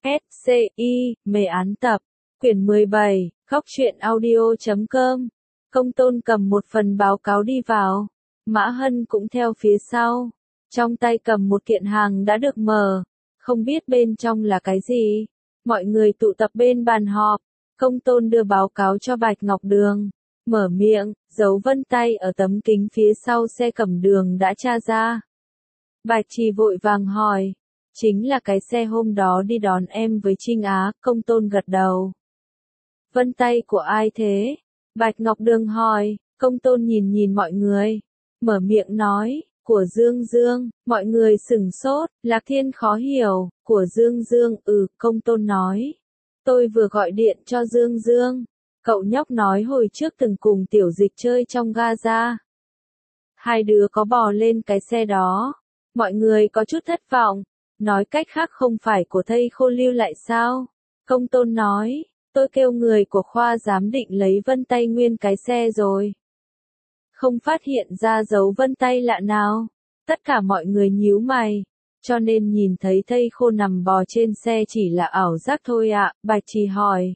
SCI, mê án tập, quyển 17, góc truyện audio.com. Công Tôn cầm một phần báo cáo đi vào. Mã Hân cũng theo phía sau. Trong tay cầm một kiện hàng đã được mở. Không biết bên trong là cái gì. Mọi người tụ tập bên bàn họp. Công Tôn đưa báo cáo cho Bạch Ngọc Đường. Mở miệng, dấu vân tay ở tấm kính phía sau xe Cẩm Đường đã tra ra. Bạch Trì vội vàng hỏi. Chính là cái xe hôm đó đi đón em với Trinh Á, Công Tôn gật đầu. Vân tay của ai thế? Bạch Ngọc Đường hỏi, Công Tôn nhìn mọi người. Mở miệng nói, của Dương Dương, mọi người sửng sốt, Lạc Thiên khó hiểu, của Dương Dương, Công Tôn nói. Tôi vừa gọi điện cho Dương Dương. Cậu nhóc nói hồi trước từng cùng Tiểu Dịch chơi trong Gaza. Hai đứa có bò lên cái xe đó. Mọi người có chút thất vọng. Nói cách khác không phải của thầy Khô lưu lại sao? Công Tôn nói, tôi kêu người của khoa giám định lấy vân tay nguyên cái xe rồi. Không phát hiện ra dấu vân tay lạ nào. Tất cả mọi người nhíu mày. Cho nên nhìn thấy thầy Khô nằm bò trên xe chỉ là ảo giác thôi ạ, Bạch Trì hỏi.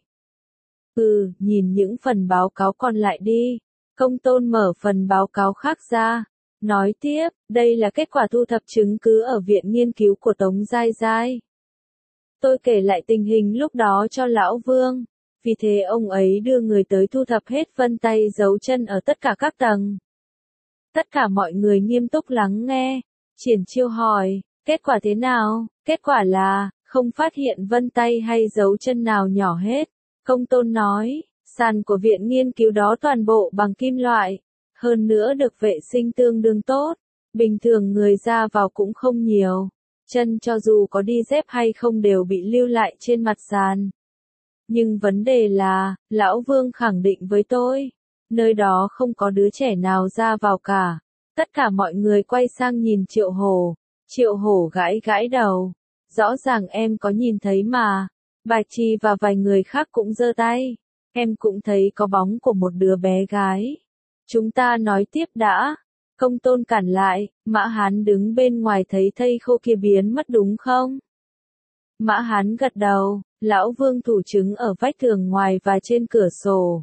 Nhìn những phần báo cáo còn lại đi. Công Tôn mở phần báo cáo khác ra. Nói tiếp, đây là kết quả thu thập chứng cứ ở Viện Nghiên cứu của Tống Giai Giai. Tôi kể lại tình hình lúc đó cho Lão Vương. Vì thế ông ấy đưa người tới thu thập hết vân tay dấu chân ở tất cả các tầng. Tất cả mọi người nghiêm túc lắng nghe. Triển Chiêu hỏi, kết quả thế nào? Kết quả là, không phát hiện vân tay hay dấu chân nào nhỏ hết. Công Tôn nói, sàn của viện nghiên cứu đó toàn bộ bằng kim loại. Hơn nữa được vệ sinh tương đương tốt. Bình thường người ra vào cũng không nhiều. Chân cho dù có đi dép hay không đều bị lưu lại trên mặt sàn. Nhưng vấn đề là, Lão Vương khẳng định với tôi. Nơi đó không có đứa trẻ nào ra vào cả. Tất cả mọi người quay sang nhìn Triệu Hổ. Triệu Hổ gãi đầu. Rõ ràng em có nhìn thấy mà. Bạch Trì và vài người khác cũng giơ tay. Em cũng thấy có bóng của một đứa bé gái. Chúng ta nói tiếp đã. Công Tôn cản lại, Mã Hán đứng bên ngoài thấy thây khô kia biến mất đúng không? Mã Hán gật đầu, Lão Vương thủ chứng ở vách tường ngoài và trên cửa sổ.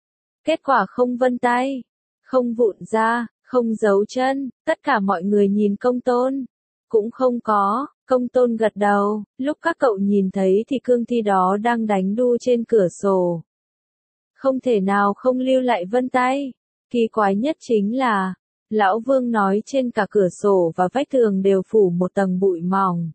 Kết quả không vân tay, không vụn da, không dấu chân, tất cả mọi người nhìn Công Tôn. Cũng không có, Công Tôn gật đầu, lúc các cậu nhìn thấy thì cương thi đó đang đánh đu trên cửa sổ. Không thể nào không lưu lại vân tay. Kỳ quái nhất chính là, Lão Vương nói trên cả cửa sổ và vách tường đều phủ một tầng bụi mỏng.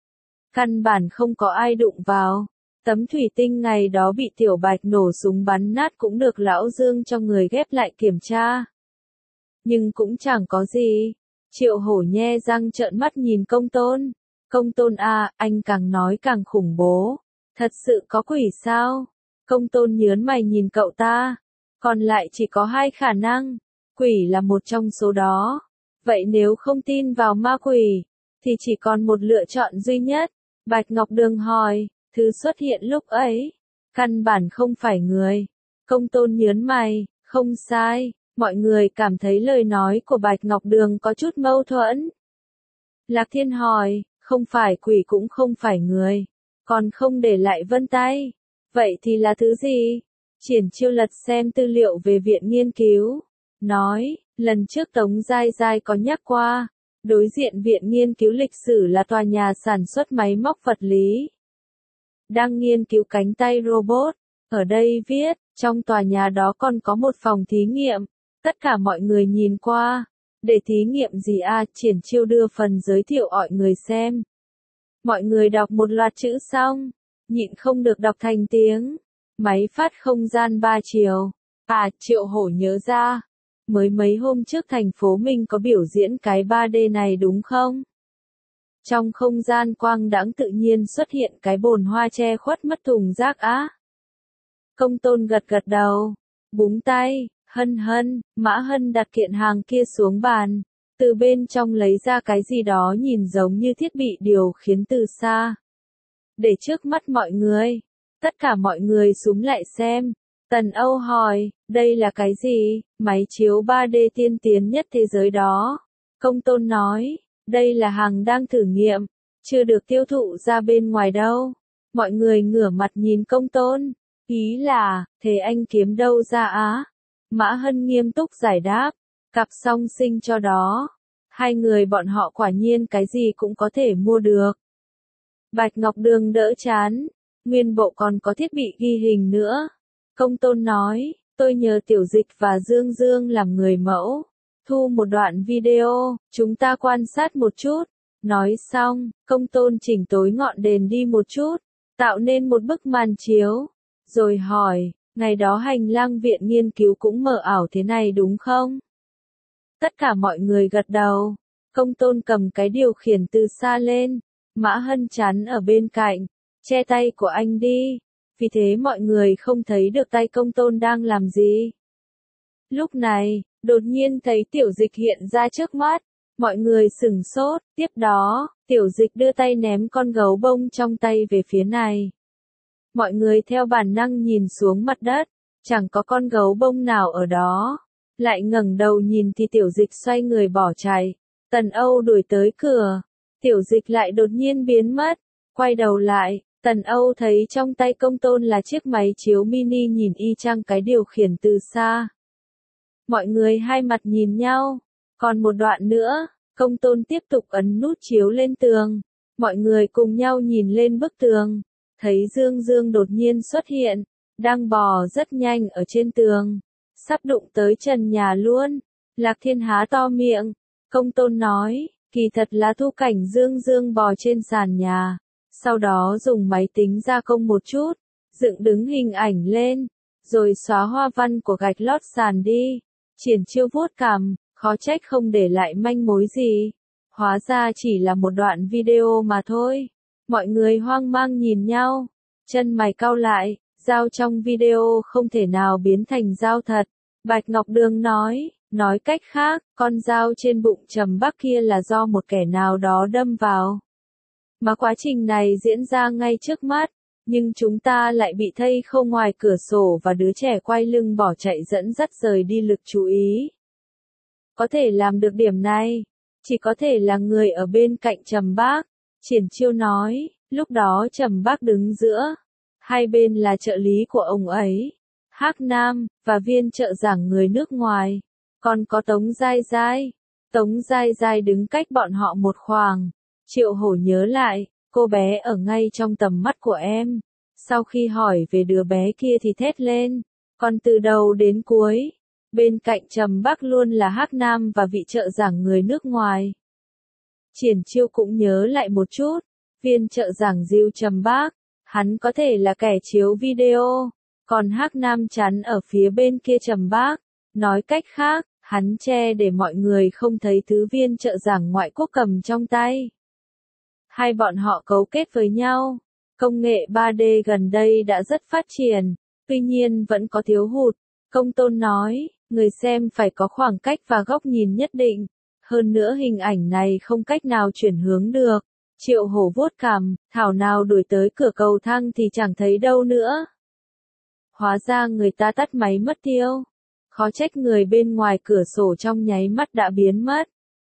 Căn bản không có ai đụng vào. Tấm thủy tinh ngày đó bị Tiểu Bạch nổ súng bắn nát cũng được Lão Dương cho người ghép lại kiểm tra. Nhưng cũng chẳng có gì. Triệu Hổ nhe răng trợn mắt nhìn Công Tôn. Công Tôn à, anh càng nói càng khủng bố. Thật sự có quỷ sao? Công Tôn nhớn mày nhìn cậu ta. Còn lại chỉ có hai khả năng. Quỷ là một trong số đó. Vậy nếu không tin vào ma quỷ, thì chỉ còn một lựa chọn duy nhất. Bạch Ngọc Đường hỏi, thứ xuất hiện lúc ấy, căn bản không phải người. Công Tôn nhớn mày, không sai, mọi người cảm thấy lời nói của Bạch Ngọc Đường có chút mâu thuẫn. Lạc Thiên hỏi, không phải quỷ cũng không phải người, còn không để lại vân tay. Vậy thì là thứ gì? Triển Chiêu lật xem tư liệu về viện nghiên cứu. Nói, lần trước Tống Giai Giai có nhắc qua. Đối diện viện nghiên cứu lịch sử là tòa nhà sản xuất máy móc vật lý. Đang nghiên cứu cánh tay robot. Ở đây viết, trong tòa nhà đó còn có một phòng thí nghiệm. Tất cả mọi người nhìn qua. Để thí nghiệm gì à? Triển Chiêu đưa phần giới thiệu mọi người xem. Mọi người đọc một loạt chữ xong. Nhịn không được đọc thành tiếng. Máy phát không gian 3 chiều. À, Triệu Hổ nhớ ra. Mới mấy hôm trước thành phố mình có biểu diễn cái 3D này đúng không? Trong không gian quang đãng tự nhiên xuất hiện cái bồn hoa che khuất mất thùng rác á. Công Tôn gật đầu. Búng tay, Hân, Mã Hân đặt kiện hàng kia xuống bàn. Từ bên trong lấy ra cái gì đó nhìn giống như thiết bị điều khiển từ xa. Để trước mắt mọi người. Tất cả mọi người súm lại xem. Tần Âu hỏi, đây là cái gì? Máy chiếu 3D tiên tiến nhất thế giới đó. Công Tôn nói, đây là hàng đang thử nghiệm, chưa được tiêu thụ ra bên ngoài đâu. Mọi người ngửa mặt nhìn Công Tôn. Ý là, thế anh kiếm đâu ra á? Mã Hân nghiêm túc giải đáp. Cặp song sinh cho đó. Hai người bọn họ quả nhiên cái gì cũng có thể mua được. Bạch Ngọc Đường đỡ chán. Nguyên bộ còn có thiết bị ghi hình nữa. Công Tôn nói, tôi nhờ Tiểu Dịch và Dương Dương làm người mẫu. Thu một đoạn video, chúng ta quan sát một chút. Nói xong, Công Tôn chỉnh tối ngọn đèn đi một chút, tạo nên một bức màn chiếu. Rồi hỏi, ngày đó hành lang viện nghiên cứu cũng mờ ảo thế này đúng không? Tất cả mọi người gật đầu. Công Tôn cầm cái điều khiển từ xa lên. Mã Hân chắn ở bên cạnh. Che tay của anh đi. Vì thế mọi người không thấy được tay Công Tôn đang làm gì. Lúc này, đột nhiên thấy Tiểu Dịch hiện ra trước mắt. Mọi người sửng sốt. Tiếp đó, Tiểu Dịch đưa tay ném con gấu bông trong tay về phía này. Mọi người theo bản năng nhìn xuống mặt đất. Chẳng có con gấu bông nào ở đó. Lại ngẩng đầu nhìn thì Tiểu Dịch xoay người bỏ chạy. Tần Âu đuổi tới cửa. Tiểu Dịch lại đột nhiên biến mất. Quay đầu lại, Tần Âu thấy trong tay Công Tôn là chiếc máy chiếu mini nhìn y chang cái điều khiển từ xa. Mọi người hai mặt nhìn nhau. Còn một đoạn nữa, Công Tôn tiếp tục ấn nút chiếu lên tường. Mọi người cùng nhau nhìn lên bức tường. Thấy Dương Dương đột nhiên xuất hiện. Đang bò rất nhanh ở trên tường. Sắp đụng tới trần nhà luôn. Lạc Thiên há to miệng. Công Tôn nói, kỳ thật là thu cảnh Dương Dương bò trên sàn nhà. Sau đó dùng máy tính gia công một chút. Dựng đứng hình ảnh lên. Rồi xóa hoa văn của gạch lót sàn đi. Triển Chiêu vuốt cằm, khó trách không để lại manh mối gì. Hóa ra chỉ là một đoạn video mà thôi. Mọi người hoang mang nhìn nhau. Chân mày cau lại, dao trong video không thể nào biến thành dao thật. Bạch Ngọc Đường nói cách khác, con dao trên bụng Trầm Bắc kia là do một kẻ nào đó đâm vào. Mà quá trình này diễn ra ngay trước mắt, nhưng chúng ta lại bị thây khâu ngoài cửa sổ và đứa trẻ quay lưng bỏ chạy dẫn dắt rời đi lực chú ý. Có thể làm được điểm này, chỉ có thể là người ở bên cạnh Trầm Bắc. Triển Chiêu nói, lúc đó Trầm Bắc đứng giữa. Hai bên là trợ lý của ông ấy. Hắc Nam, và viên trợ giảng người nước ngoài. Còn có Tống Giai Giai. Tống Giai Giai đứng cách bọn họ một khoảng. Triệu Hổ nhớ lại, cô bé ở ngay trong tầm mắt của em. Sau khi hỏi về đứa bé kia thì thét lên. Còn từ đầu đến cuối, bên cạnh Trầm Bắc luôn là Hắc Nam và vị trợ giảng người nước ngoài. Triển Chiêu cũng nhớ lại một chút. Viên trợ giảng Diêu Trầm Bắc. Hắn có thể là kẻ chiếu video. Còn Hắc Nam chắn ở phía bên kia Trầm Bắc. Nói cách khác, hắn che để mọi người không thấy thứ viên trợ giảng ngoại quốc cầm trong tay. Hai bọn họ cấu kết với nhau. Công nghệ 3D gần đây đã rất phát triển, tuy nhiên vẫn có thiếu hụt. Công Tôn nói, người xem phải có khoảng cách và góc nhìn nhất định. Hơn nữa hình ảnh này không cách nào chuyển hướng được. Triệu Hổ vuốt cằm, thảo nào đuổi tới cửa cầu thang thì chẳng thấy đâu nữa. Hóa ra người ta tắt máy mất tiêu. Khó trách người bên ngoài cửa sổ trong nháy mắt đã biến mất.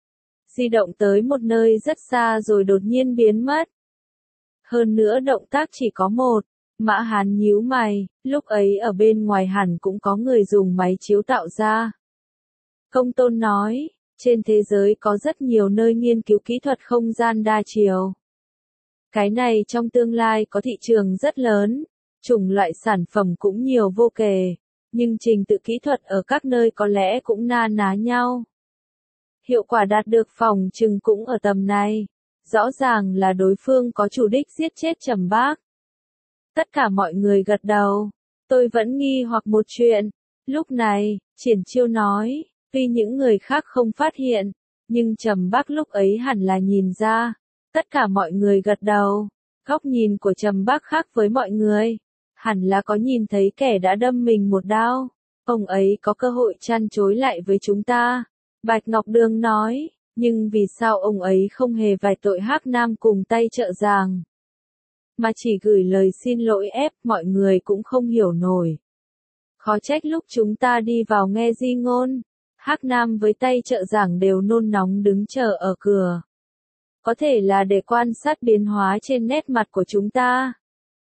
Di động tới một nơi rất xa rồi đột nhiên biến mất. Hơn nữa động tác chỉ có một. Mã Hán nhíu mày, lúc ấy ở bên ngoài hẳn cũng có người dùng máy chiếu tạo ra. Công Tôn nói, trên thế giới có rất nhiều nơi nghiên cứu kỹ thuật không gian đa chiều. Cái này trong tương lai có thị trường rất lớn, chủng loại sản phẩm cũng nhiều vô kể, nhưng trình tự kỹ thuật ở các nơi có lẽ cũng na ná nhau. Hiệu quả đạt được phòng chừng cũng ở tầm này. Rõ ràng là đối phương có chủ đích giết chết Trầm Bắc. Tất cả mọi người gật đầu. Tôi vẫn nghi hoặc một chuyện. Lúc này, Triển Chiêu nói, tuy những người khác không phát hiện, nhưng Trầm Bắc lúc ấy hẳn là nhìn ra. Tất cả mọi người gật đầu. Góc nhìn của Trầm Bắc khác với mọi người. Hẳn là có nhìn thấy kẻ đã đâm mình một đao. Ông ấy có cơ hội chăn chối lại với chúng ta. Bạch Ngọc Đường nói, nhưng vì sao ông ấy không hề vạch tội Hắc Nam cùng tay trợ giảng, mà chỉ gửi lời xin lỗi ép, mọi người cũng không hiểu nổi. Khó trách lúc chúng ta đi vào nghe di ngôn, Hắc Nam với tay trợ giảng đều nôn nóng đứng chờ ở cửa. Có thể là để quan sát biến hóa trên nét mặt của chúng ta.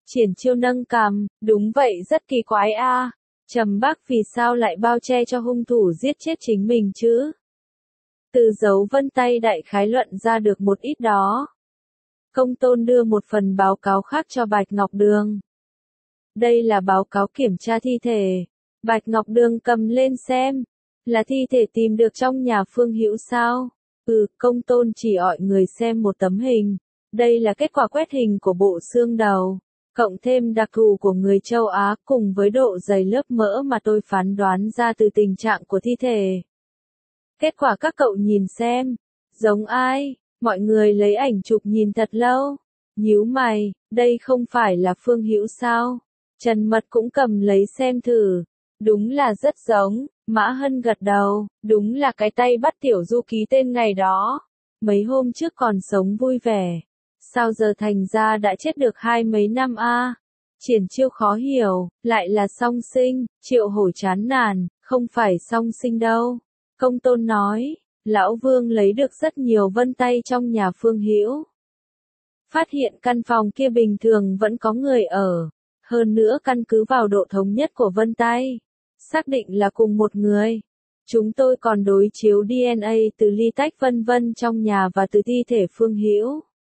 Triển Chiêu nâng cằm, đúng vậy rất kỳ quái a. Trầm Bắc vì sao lại bao che cho hung thủ giết chết chính mình chứ? Từ dấu vân tay đại khái luận ra được một ít đó. Công tôn đưa một phần báo cáo khác cho Bạch Ngọc Đường. Đây là báo cáo kiểm tra thi thể. Bạch Ngọc Đường cầm lên xem. Là thi thể tìm được trong nhà Phương Hữu sao? Công tôn chỉ gọi người xem một tấm hình. Đây là kết quả quét hình của bộ xương đầu. Cộng thêm đặc thù của người châu Á cùng với độ dày lớp mỡ mà tôi phán đoán ra từ tình trạng của thi thể. Kết quả các cậu nhìn xem. Giống ai? Mọi người lấy ảnh chụp nhìn thật lâu. Nhíu mày, đây không phải là Phương Hữu sao? Trần Mật cũng cầm lấy xem thử. Đúng là rất giống. Mã Hân gật đầu, đúng là cái tay bắt Tiểu Du ký tên ngày đó. Mấy hôm trước còn sống vui vẻ. Sao giờ thành ra đã chết được 20 mấy năm a? Triển Chiêu khó hiểu, lại là song sinh. Triệu Hổ chán nản, không phải song sinh đâu. Công tôn nói, Lão Vương lấy được rất nhiều vân tay trong nhà Phương Hữu. Phát hiện căn phòng kia bình thường vẫn có người ở. Hơn nữa căn cứ vào độ thống nhất của vân tay. Xác định là cùng một người. Chúng tôi còn đối chiếu DNA từ ly tách vân vân trong nhà và từ thi thể Phương Hữu.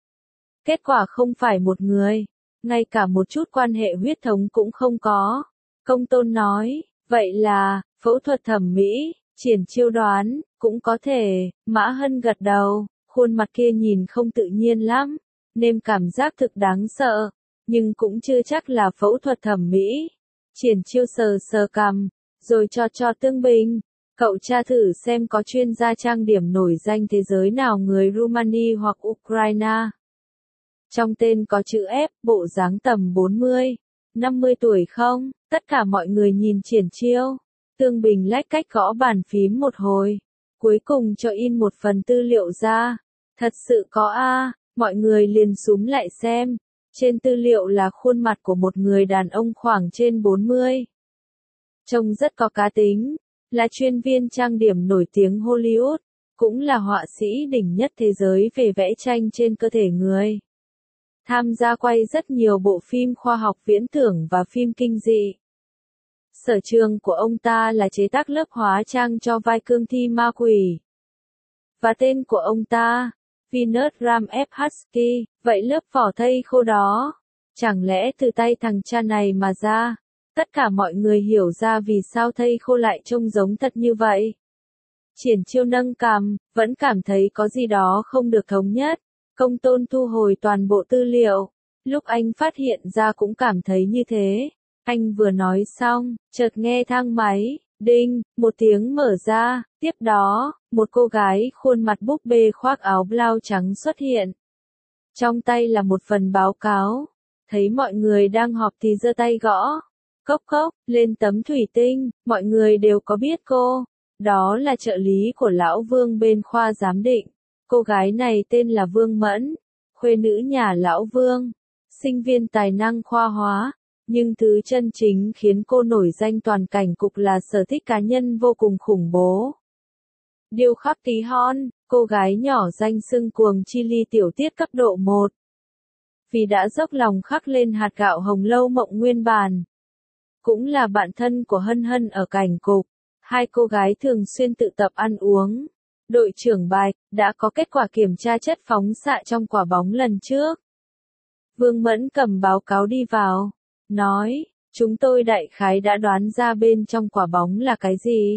Kết quả không phải một người. Ngay cả một chút quan hệ huyết thống cũng không có. Công tôn nói, vậy là, phẫu thuật thẩm mỹ. Triển Chiêu đoán, cũng có thể. Mã Hân gật đầu, khuôn mặt kia nhìn không tự nhiên lắm. Nên cảm giác thực đáng sợ. Nhưng cũng chưa chắc là phẫu thuật thẩm mỹ. Triển Chiêu sờ sờ cằm, rồi cho Tương Bình. Cậu tra thử xem có chuyên gia trang điểm nổi danh thế giới nào người Rumani hoặc Ukraine. Trong tên có chữ F, bộ dáng tầm 40, 50 tuổi không? Tất cả mọi người nhìn Triển Chiêu. Tương Bình lách cách gõ bàn phím một hồi. Cuối cùng cho in một phần tư liệu ra. Thật sự có a, mọi người liền súm lại xem. Trên tư liệu là khuôn mặt của một người đàn ông khoảng trên 40. Trông rất có cá tính, là chuyên viên trang điểm nổi tiếng Hollywood, cũng là họa sĩ đỉnh nhất thế giới về vẽ tranh trên cơ thể người. Tham gia quay rất nhiều bộ phim khoa học viễn tưởng và phim kinh dị. Sở trường của ông ta là chế tác lớp hóa trang cho vai cương thi ma quỷ. Và tên của ông ta, Vinod Ram F. Husky, vậy lớp vỏ thây khô đó, chẳng lẽ từ tay thằng cha này mà ra? Tất cả mọi người hiểu ra vì sao thây khô lại trông giống thật như vậy. Triển Chiêu nâng cằm, vẫn cảm thấy có gì đó không được thống nhất. Công tôn thu hồi toàn bộ tư liệu. Lúc anh phát hiện ra cũng cảm thấy như thế. Anh vừa nói xong, chợt nghe thang máy, đinh, một tiếng mở ra, tiếp đó, một cô gái khuôn mặt búp bê khoác áo blau trắng xuất hiện. Trong tay là một phần báo cáo. Thấy mọi người đang họp thì giơ tay gõ. Cốc cốc, lên tấm thủy tinh, mọi người đều có biết cô. Đó là trợ lý của Lão Vương bên khoa giám định. Cô gái này tên là Vương Mẫn, khuê nữ nhà Lão Vương, sinh viên tài năng khoa hóa. Nhưng thứ chân chính khiến cô nổi danh toàn cảnh cục là sở thích cá nhân vô cùng khủng bố. Điêu khắc tí hon, cô gái nhỏ danh xưng cuồng chi ly tiểu tiết cấp độ 1. Vì đã dốc lòng khắc lên hạt gạo hồng lâu mộng nguyên bản. Cũng là bạn thân của Hân Hân ở cảnh cục. Hai cô gái thường xuyên tự tập ăn uống. Đội trưởng Bạch đã có kết quả kiểm tra chất phóng xạ trong quả bóng lần trước. Vương Mẫn cầm báo cáo đi vào. Nói, chúng tôi đại khái đã đoán ra bên trong quả bóng là cái gì.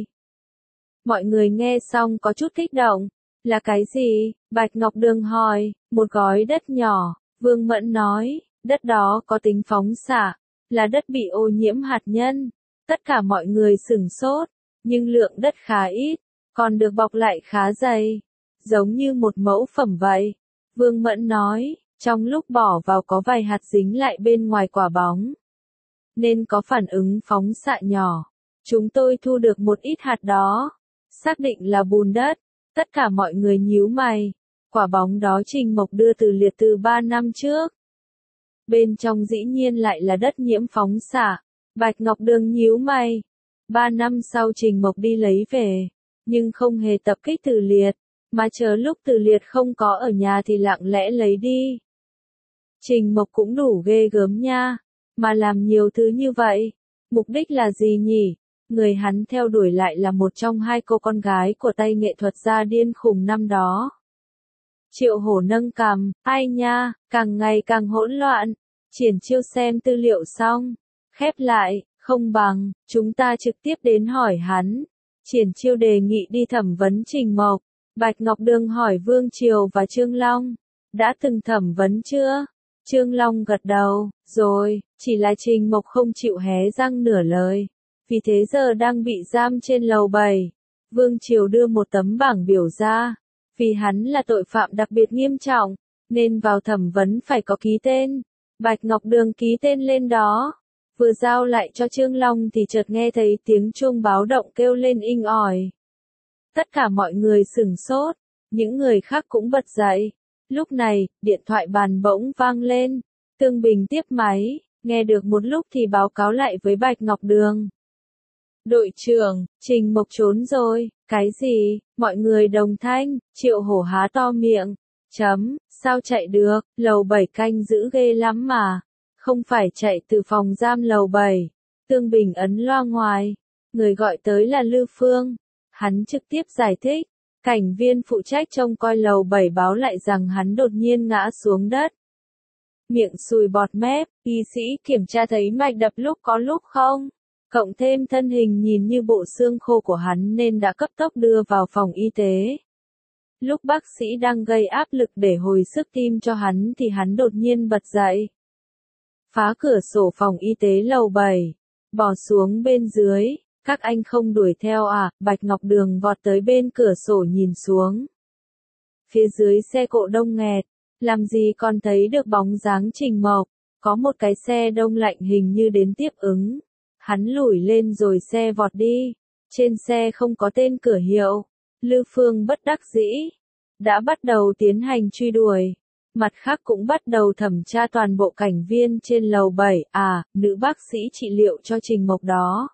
Mọi người nghe xong có chút kích động. Là cái gì? Bạch Ngọc Đường hỏi. Một gói đất nhỏ. Vương Mẫn nói, đất đó có tính phóng xạ. Là đất bị ô nhiễm hạt nhân. Tất cả mọi người sửng sốt. Nhưng lượng đất khá ít. Còn được bọc lại khá dày. Giống như một mẫu phẩm vậy. Vương Mẫn nói, trong lúc bỏ vào có vài hạt dính lại bên ngoài quả bóng. Nên có phản ứng phóng xạ nhỏ. Chúng tôi thu được một ít hạt đó. Xác định là bùn đất. Tất cả mọi người nhíu mày. Quả bóng đó Trình Mộc đưa từ liệt từ 3 năm trước. Bên trong dĩ nhiên lại là đất nhiễm phóng xạ. Bạch Ngọc Đường nhíu mày. 3 năm sau Trình Mộc đi lấy về. Nhưng không hề tập kích Từ Liệt. Mà chờ lúc Từ Liệt không có ở nhà thì lặng lẽ lấy đi. Trình Mộc cũng đủ ghê gớm nha, mà làm nhiều thứ như vậy, mục đích là gì nhỉ? Người hắn theo đuổi lại là một trong hai cô con gái của tay nghệ thuật gia điên khùng năm đó. Triệu Hổ nâng cằm, ai nha, càng ngày càng hỗn loạn. Triển Chiêu xem tư liệu xong, khép lại, không bằng, chúng ta trực tiếp đến hỏi hắn. Triển Chiêu đề nghị đi thẩm vấn Trình Mộc. Bạch Ngọc Đường hỏi Vương Triều và Trương Long, đã từng thẩm vấn chưa? Trương Long gật đầu, rồi, chỉ là Trình Mộc không chịu hé răng nửa lời. Vì thế giờ đang bị giam trên lầu 7. Vương Triều đưa một tấm bảng biểu ra. Vì hắn là tội phạm đặc biệt nghiêm trọng, nên vào thẩm vấn phải có ký tên. Bạch Ngọc Đường ký tên lên đó. Vừa giao lại cho Trương Long thì chợt nghe thấy tiếng chuông báo động kêu lên inh ỏi. Tất cả mọi người sửng sốt, những người khác cũng bật dậy. Lúc này, điện thoại bàn bỗng vang lên. Tương Bình tiếp máy, nghe được một lúc thì báo cáo lại với Bạch Ngọc Đường. Đội trưởng, Trình Mộc trốn rồi, cái gì? Mọi người đồng thanh, Triệu Hổ há to miệng. Sao chạy được, lầu 7 canh giữ ghê lắm mà. Không phải chạy từ phòng giam lầu 7. Tương Bình ấn loa ngoài. Người gọi tới là Lư Phương. Hắn trực tiếp giải thích. Cảnh viên phụ trách trông coi lầu 7 báo lại rằng hắn đột nhiên ngã xuống đất. Miệng sùi bọt mép, y sĩ kiểm tra thấy mạch đập lúc có lúc không. Cộng thêm thân hình nhìn như bộ xương khô của hắn nên đã cấp tốc đưa vào phòng y tế. Lúc bác sĩ đang gây áp lực để hồi sức tim cho hắn thì hắn đột nhiên bật dậy. Phá cửa sổ phòng y tế lầu 7, bò xuống bên dưới, các anh không đuổi theo à? Bạch Ngọc Đường vọt tới bên cửa sổ nhìn xuống. Phía dưới xe cộ đông nghẹt, làm gì còn thấy được bóng dáng Trình Mộc, có một cái xe đông lạnh hình như đến tiếp ứng. Hắn lủi lên rồi xe vọt đi, trên xe không có tên cửa hiệu. Lư Phương bất đắc dĩ, đã bắt đầu tiến hành truy đuổi. Mặt khác cũng bắt đầu thẩm tra toàn bộ cảnh viên trên lầu 7, nữ bác sĩ trị liệu cho Trình Mộc đó.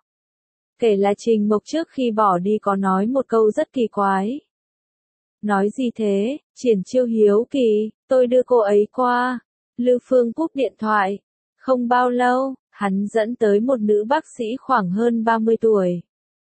Kể là Trình Mộc trước khi bỏ đi có nói một câu rất kỳ quái. Nói gì thế? Triển Chiêu hiếu kỳ, tôi đưa cô ấy qua. Lư Phương cúp điện thoại. Không bao lâu, hắn dẫn tới một nữ bác sĩ khoảng hơn 30 tuổi.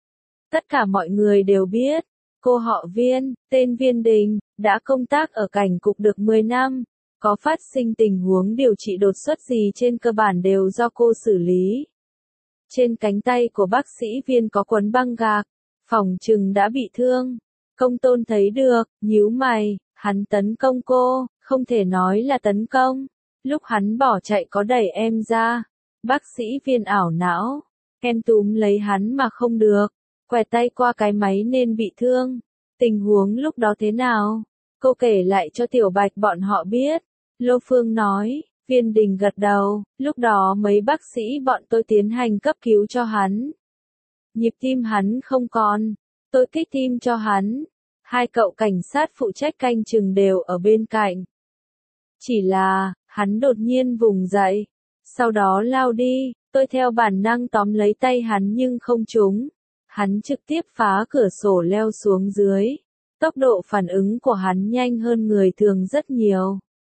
Tất cả mọi người đều biết, cô họ Viên, tên Viên Đình, đã công tác ở cảnh cục được 10 năm. Có phát sinh tình huống điều trị đột xuất gì trên cơ bản đều do cô xử lý. Trên cánh tay của bác sĩ Viên có quấn băng gạc, phỏng chừng đã bị thương. Công Tôn thấy được, nhíu mày, hắn tấn công cô, không thể nói là tấn công. Lúc hắn bỏ chạy có đẩy em ra. Bác sĩ Viên ảo não, em túm lấy hắn mà không được, quẹt tay qua cái máy nên bị thương. Tình huống lúc đó thế nào? Cô kể lại cho Tiểu Bạch bọn họ biết. Lô Phương nói, Viên Đình gật đầu, lúc đó mấy bác sĩ bọn tôi tiến hành cấp cứu cho hắn. Nhịp tim hắn không còn, tôi kích tim cho hắn. Hai cậu cảnh sát phụ trách canh chừng đều ở bên cạnh. Chỉ là, hắn đột nhiên vùng dậy, sau đó lao đi, tôi theo bản năng tóm lấy tay hắn nhưng không trúng. Hắn trực tiếp phá cửa sổ leo xuống dưới. Tốc độ phản ứng của hắn nhanh hơn người thường rất nhiều.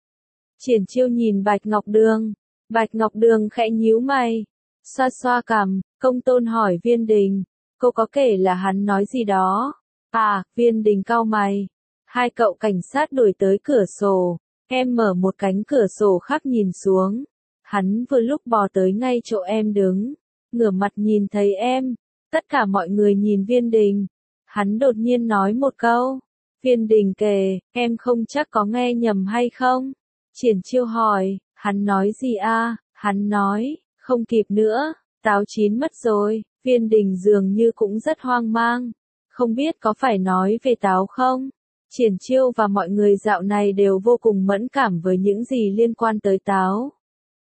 Triển Chiêu nhìn Bạch Ngọc Đường. Bạch Ngọc Đường khẽ nhíu mày. Xoa xoa cằm, Công Tôn hỏi Viên Đình. Cô có kể là hắn nói gì đó? Viên Đình cau mày. Hai cậu cảnh sát đuổi tới cửa sổ. Em mở một cánh cửa sổ khác nhìn xuống. Hắn vừa lúc bò tới ngay chỗ em đứng. Ngửa mặt nhìn thấy em. Tất cả mọi người nhìn Viên Đình. Hắn đột nhiên nói một câu. Viên Đình kể, em không chắc có nghe nhầm hay không? Triển Chiêu hỏi, hắn nói gì Hắn nói, không kịp nữa, táo chín mất rồi. Viên Đình dường như cũng rất hoang mang. Không biết có phải nói về táo không? Triển Chiêu và mọi người dạo này đều vô cùng mẫn cảm với những gì liên quan tới táo.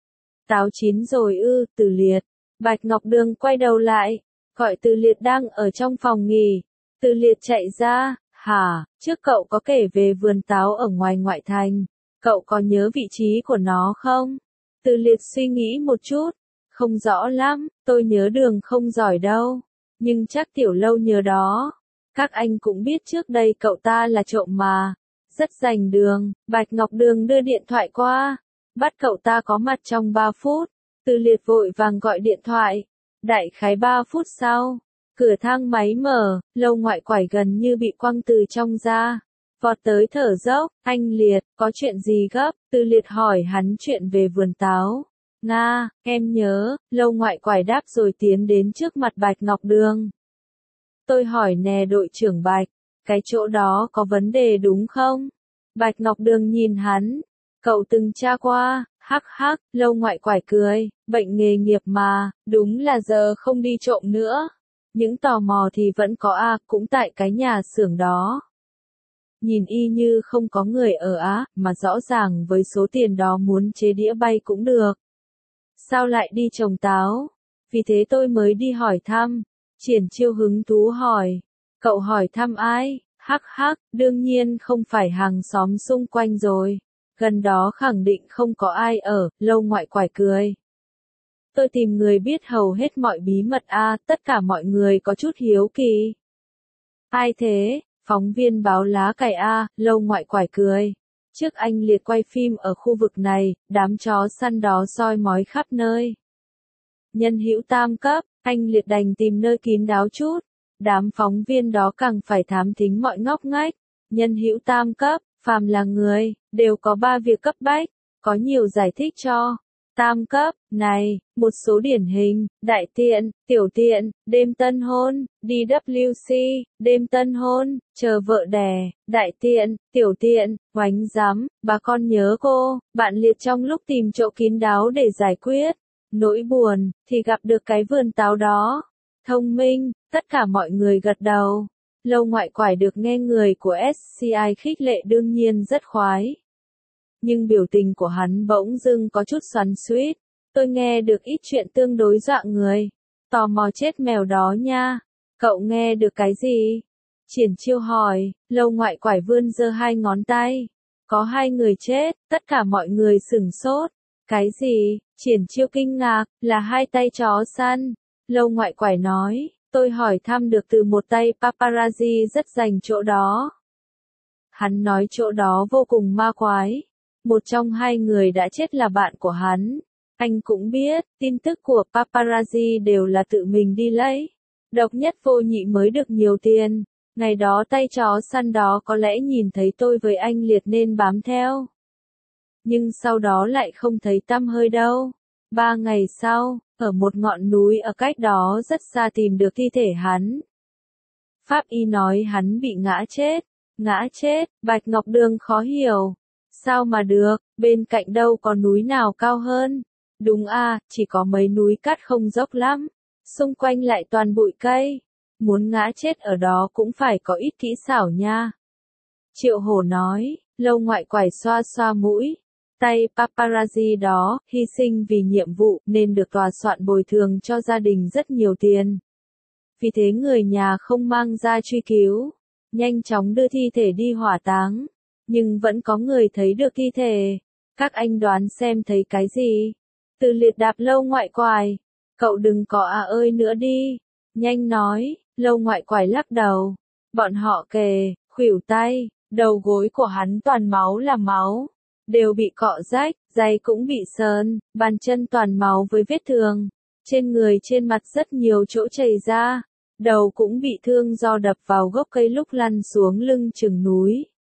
Táo chín rồi Từ Liệt. Bạch Ngọc Đường quay đầu lại, gọi Từ Liệt đang ở trong phòng nghỉ. Từ Liệt chạy ra, trước cậu có kể về vườn táo ở ngoài ngoại thành. Cậu có nhớ vị trí của nó không? Từ Liệt suy nghĩ một chút. Không rõ lắm, tôi nhớ đường không giỏi đâu. Nhưng chắc Tiểu Lâu nhớ đó. Các anh cũng biết trước đây cậu ta là trộm mà. Rất rành đường. Bạch Ngọc Đường đưa điện thoại qua. bắt cậu ta có mặt trong 3 phút. Từ Liệt vội vàng gọi điện thoại. Đại khái 3 phút sau, cửa thang máy mở, Lâu Ngoại Quải gần như bị quăng từ trong ra. Vọt tới thở dốc, anh Liệt, có chuyện gì gấp? Từ Liệt hỏi hắn chuyện về vườn táo. Nga, em nhớ, Lâu Ngoại Quải đáp rồi tiến đến trước mặt Bạch Ngọc Đường. Tôi hỏi nè đội trưởng Bạch, cái chỗ đó có vấn đề đúng không? Bạch Ngọc Đường nhìn hắn, cậu từng tra qua, hắc hắc, Lâu Ngoại Quải cười, bệnh nghề nghiệp mà, đúng là giờ không đi trộm nữa. Những tò mò thì vẫn có cũng tại cái nhà xưởng đó. Nhìn y như không có người ở mà rõ ràng với số tiền đó muốn chế đĩa bay cũng được. Sao lại đi trồng táo? Vì thế tôi mới đi hỏi thăm. Triển Chiêu hứng thú hỏi. Cậu hỏi thăm ai? Hắc hắc, đương nhiên không phải hàng xóm xung quanh rồi. Gần đó khẳng định không có ai ở, Lâu Ngoại Quải cười. Tôi tìm người biết hầu hết mọi bí mật tất cả mọi người có chút hiếu kỳ. Ai thế? Phóng viên báo lá cải Lâu Ngoại Quải cười. Trước anh Liệt quay phim ở khu vực này, đám chó săn đó soi mói khắp nơi. Nhân hữu tam cấp, anh Liệt đành tìm nơi kín đáo chút. Đám phóng viên đó càng phải thám thính mọi ngóc ngách. Nhân hữu tam cấp, phàm là người, đều có 3 việc cấp bách, có nhiều giải thích cho. Tam cấp, này, một số điển hình, đại tiện, tiểu tiện, đêm tân hôn, DWC, đêm tân hôn, chờ vợ đẻ, đại tiện, tiểu tiện, oánh giám, bà con nhớ cô, bạn Liệt trong lúc tìm chỗ kín đáo để giải quyết. Nỗi buồn, thì gặp được cái vườn táo đó. Thông minh, tất cả mọi người gật đầu. Lâu Ngoại Quải được nghe người của SCI khích lệ đương nhiên rất khoái. Nhưng biểu tình của hắn bỗng dưng có chút xoắn xuýt. Tôi nghe được ít chuyện tương đối dọa người. Tò mò chết mèo đó nha. Cậu nghe được cái gì? Triển Chiêu hỏi. Lâu Ngoại Quải vươn giơ 2 ngón tay. Có 2 người chết, tất cả mọi người sửng sốt. Cái gì? Triển Chiêu kinh ngạc, là 2 tay chó săn. Lâu Ngoại Quải nói, tôi hỏi thăm được từ một tay paparazzi rất dành chỗ đó. Hắn nói chỗ đó vô cùng ma quái. Một trong 2 người đã chết là bạn của hắn. Anh cũng biết, tin tức của paparazzi đều là tự mình đi lấy. Độc nhất vô nhị mới được nhiều tiền. Ngày đó tay chó săn đó có lẽ nhìn thấy tôi với anh Liệt nên bám theo. Nhưng sau đó lại không thấy tăm hơi đâu. 3 ngày sau, ở một ngọn núi ở cách đó rất xa tìm được thi thể hắn. Pháp y nói hắn bị ngã chết. Ngã chết, Bạch Ngọc Đường khó hiểu. Sao mà được, bên cạnh đâu có núi nào cao hơn. Đúng chỉ có mấy núi cát không dốc lắm. Xung quanh lại toàn bụi cây. Muốn ngã chết ở đó cũng phải có ít kỹ xảo nha. Triệu Hổ nói, Lâu Ngoại Quải xoa xoa mũi. Tay paparazzi đó, hy sinh vì nhiệm vụ, nên được tòa soạn bồi thường cho gia đình rất nhiều tiền. Vì thế người nhà không mang ra truy cứu. Nhanh chóng đưa thi thể đi hỏa táng. Nhưng vẫn có người thấy được thi thể. Các anh đoán xem thấy cái gì? Từ Liệt đạp Lâu Ngoại Quải. Cậu đừng có ơi nữa đi. Nhanh nói, Lâu Ngoại Quải lắc đầu. Bọn họ kề, khuỷu tay, đầu gối của hắn toàn máu là máu. Đều bị cọ rách, giày cũng bị sờn, bàn chân toàn máu với vết thương. Trên người trên mặt rất nhiều chỗ chảy ra. Đầu cũng bị thương do đập vào gốc cây lúc lăn xuống lưng chừng núi.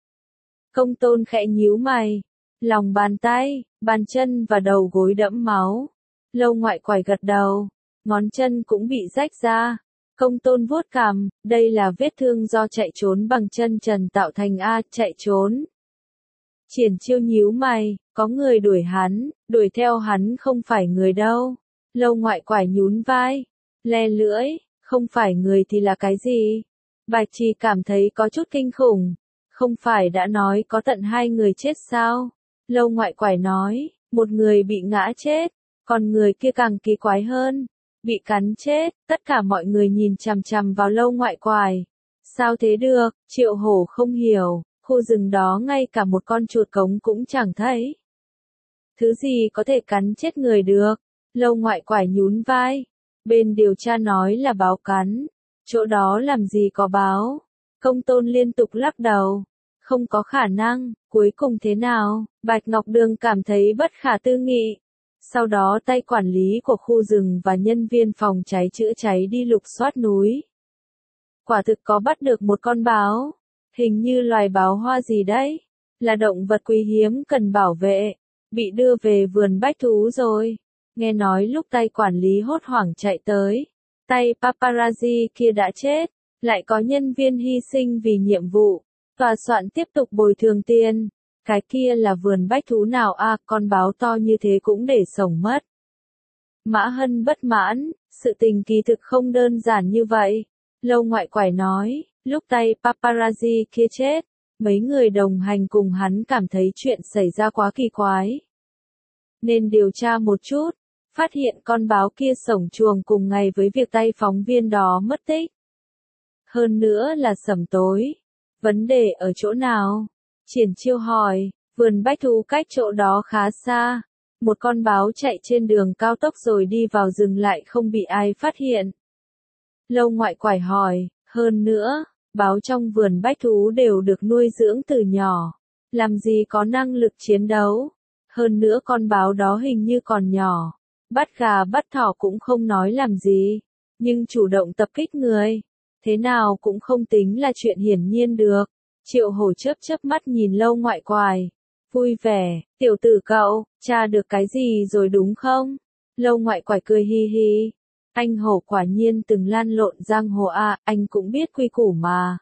Công Tôn khẽ nhíu mày. Lòng bàn tay, bàn chân và đầu gối đẫm máu. Lâu Ngoại Quải gật đầu. Ngón chân cũng bị rách ra. Công Tôn vuốt cằm, đây là vết thương do chạy trốn bằng chân trần tạo thành chạy trốn. Triển Chiêu nhíu mày, có người đuổi hắn, đuổi theo hắn không phải người đâu. Lâu Ngoại Quải nhún vai, le lưỡi, không phải người thì là cái gì? Bạch Trì cảm thấy có chút kinh khủng. Không phải đã nói có tận 2 người chết sao? Lâu Ngoại Quải nói, một người bị ngã chết, còn người kia càng kỳ quái hơn. Bị cắn chết, tất cả mọi người nhìn chằm chằm vào Lâu Ngoại Quải. Sao thế được? Triệu Hổ không hiểu, khu rừng đó ngay cả một con chuột cống cũng chẳng thấy. Thứ gì có thể cắn chết người được? Lâu Ngoại Quải nhún vai. Bên điều tra nói là báo cắn. Chỗ đó làm gì có báo? Công Tôn liên tục lắc đầu. Không có khả năng, cuối cùng thế nào? Bạch Ngọc Đường cảm thấy bất khả tư nghị. Sau đó tay quản lý của khu rừng và nhân viên phòng cháy chữa cháy đi lục soát núi. Quả thực có bắt được một con báo. Hình như loài báo hoa gì đấy. Là động vật quý hiếm cần bảo vệ. Bị đưa về vườn bách thú rồi. Nghe nói lúc tay quản lý hốt hoảng chạy tới. Tay paparazzi kia đã chết. Lại có nhân viên hy sinh vì nhiệm vụ. Tòa soạn tiếp tục bồi thường tiền. Cái kia là vườn bách thú nào à, con báo to như thế cũng để sống mất. Mã Hân bất mãn, sự tình kỳ thực không đơn giản như vậy. Lâu Ngoại Quải nói, lúc tay paparazzi kia chết, mấy người đồng hành cùng hắn cảm thấy chuyện xảy ra quá kỳ quái. Nên điều tra một chút, phát hiện con báo kia sổng chuồng cùng ngày với việc tay phóng viên đó mất tích. Hơn nữa là sẩm tối. Vấn đề ở chỗ nào? Triển Chiêu hỏi, vườn bách thú cách chỗ đó khá xa. Một con báo chạy trên đường cao tốc rồi đi vào rừng lại không bị ai phát hiện. Lâu Ngoại Quải hỏi, hơn nữa, báo trong vườn bách thú đều được nuôi dưỡng từ nhỏ. Làm gì có năng lực chiến đấu? Hơn nữa con báo đó hình như còn nhỏ. Bắt gà bắt thỏ cũng không nói làm gì. Nhưng chủ động tập kích người. Thế nào cũng không tính là chuyện hiển nhiên được. Triệu Hổ chớp chớp mắt nhìn Lâu Ngoại Quải. Vui vẻ, tiểu tử cậu, tra được cái gì rồi đúng không? Lâu Ngoại Quải cười hi hi. Anh Hổ quả nhiên từng lan lộn giang hồ à, anh cũng biết quy củ mà.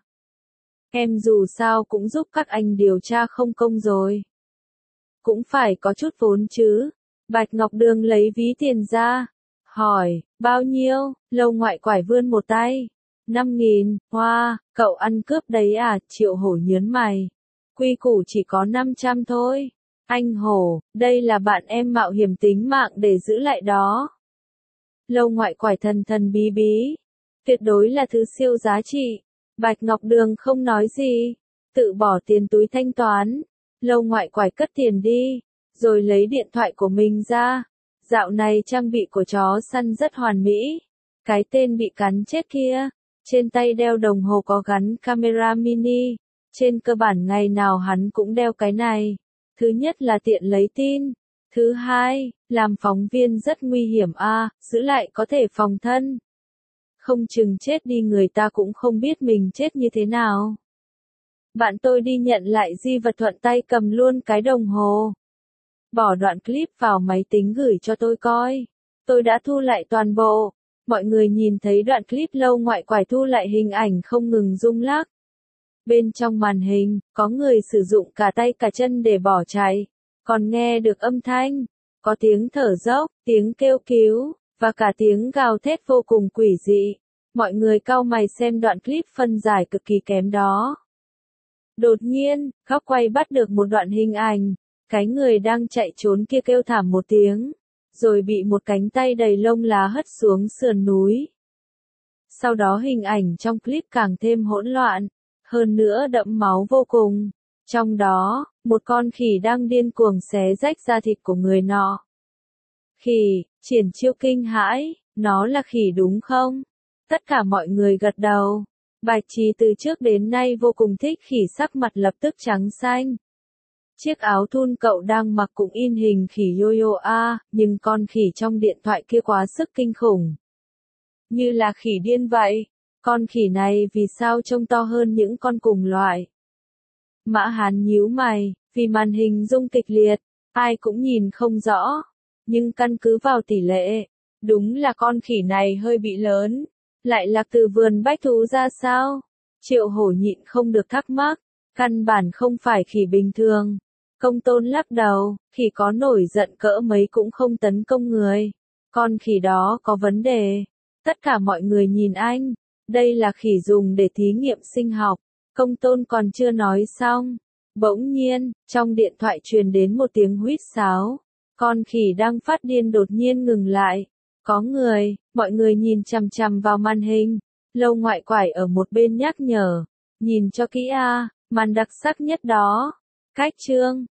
Em dù sao cũng giúp các anh điều tra không công rồi. Cũng phải có chút vốn chứ. Bạch Ngọc Đường lấy ví tiền ra. Hỏi, bao nhiêu? Lâu Ngoại Quải vươn một tay. 5.000, hoa, cậu ăn cướp đấy à? Triệu Hổ nhớn mày. Quy củ chỉ có 500 thôi. Anh Hổ, đây là bạn em mạo hiểm tính mạng để giữ lại đó. Lâu Ngoại Quải thần thần bí bí. Tuyệt đối là thứ siêu giá trị. Bạch Ngọc Đường không nói gì. Tự bỏ tiền túi thanh toán. Lâu Ngoại Quải cất tiền đi. Rồi lấy điện thoại của mình ra. Dạo này trang bị của chó săn rất hoàn mỹ. Cái tên bị cắn chết kia. Trên tay đeo đồng hồ có gắn camera mini. Trên cơ bản ngày nào hắn cũng đeo cái này. Thứ nhất là tiện lấy tin. Thứ hai, làm phóng viên rất nguy hiểm à, giữ lại có thể phòng thân. Không chừng chết đi người ta cũng không biết mình chết như thế nào. Bạn tôi đi nhận lại di vật thuận tay cầm luôn cái đồng hồ. Bỏ đoạn clip vào máy tính gửi cho tôi coi. Tôi đã thu lại toàn bộ. Mọi người nhìn thấy đoạn clip Lâu Ngoại Quải thu lại hình ảnh không ngừng rung lắc. Bên trong màn hình, có người sử dụng cả tay cả chân để bỏ chạy. Còn nghe được âm thanh. Có tiếng thở dốc, tiếng kêu cứu, và cả tiếng gào thét vô cùng quỷ dị. Mọi người cau mày xem đoạn clip phân giải cực kỳ kém đó. Đột nhiên, góc quay bắt được một đoạn hình ảnh. Cái người đang chạy trốn kia kêu thảm một tiếng. Rồi bị một cánh tay đầy lông lá hất xuống sườn núi. Sau đó hình ảnh trong clip càng thêm hỗn loạn. Hơn nữa đẫm máu vô cùng. Trong đó, một con khỉ đang điên cuồng xé rách da thịt của người nọ. Khỉ, Triển Chiêu kinh hãi, nó là khỉ đúng không? Tất cả mọi người gật đầu. Bạch Trì từ trước đến nay vô cùng thích khỉ, sắc mặt lập tức trắng xanh. Chiếc áo thun cậu đang mặc cũng in hình khỉ Yo-Yo a, nhưng con khỉ trong điện thoại kia quá sức kinh khủng. Như là khỉ điên vậy. Con khỉ này vì sao trông to hơn những con cùng loại? Mã Hán nhíu mày, vì màn hình rung kịch liệt, ai cũng nhìn không rõ. Nhưng căn cứ vào tỷ lệ, đúng là con khỉ này hơi bị lớn. Lại lạc từ vườn bách thú ra sao? Triệu Hổ nhịn không được thắc mắc. Căn bản không phải khỉ bình thường. Công Tôn lắc đầu, khỉ có nổi giận cỡ mấy cũng không tấn công người. Con khỉ đó có vấn đề. Tất cả mọi người nhìn anh. Đây là khỉ dùng để thí nghiệm sinh học. Công Tôn còn chưa nói xong. Bỗng nhiên, trong điện thoại truyền đến một tiếng huýt sáo. Con khỉ đang phát điên đột nhiên ngừng lại. Có người, mọi người nhìn chằm chằm vào màn hình. Lâu Ngoại Quải ở một bên nhắc nhở. Nhìn cho kỹ a, màn đặc sắc nhất đó. Cách chương.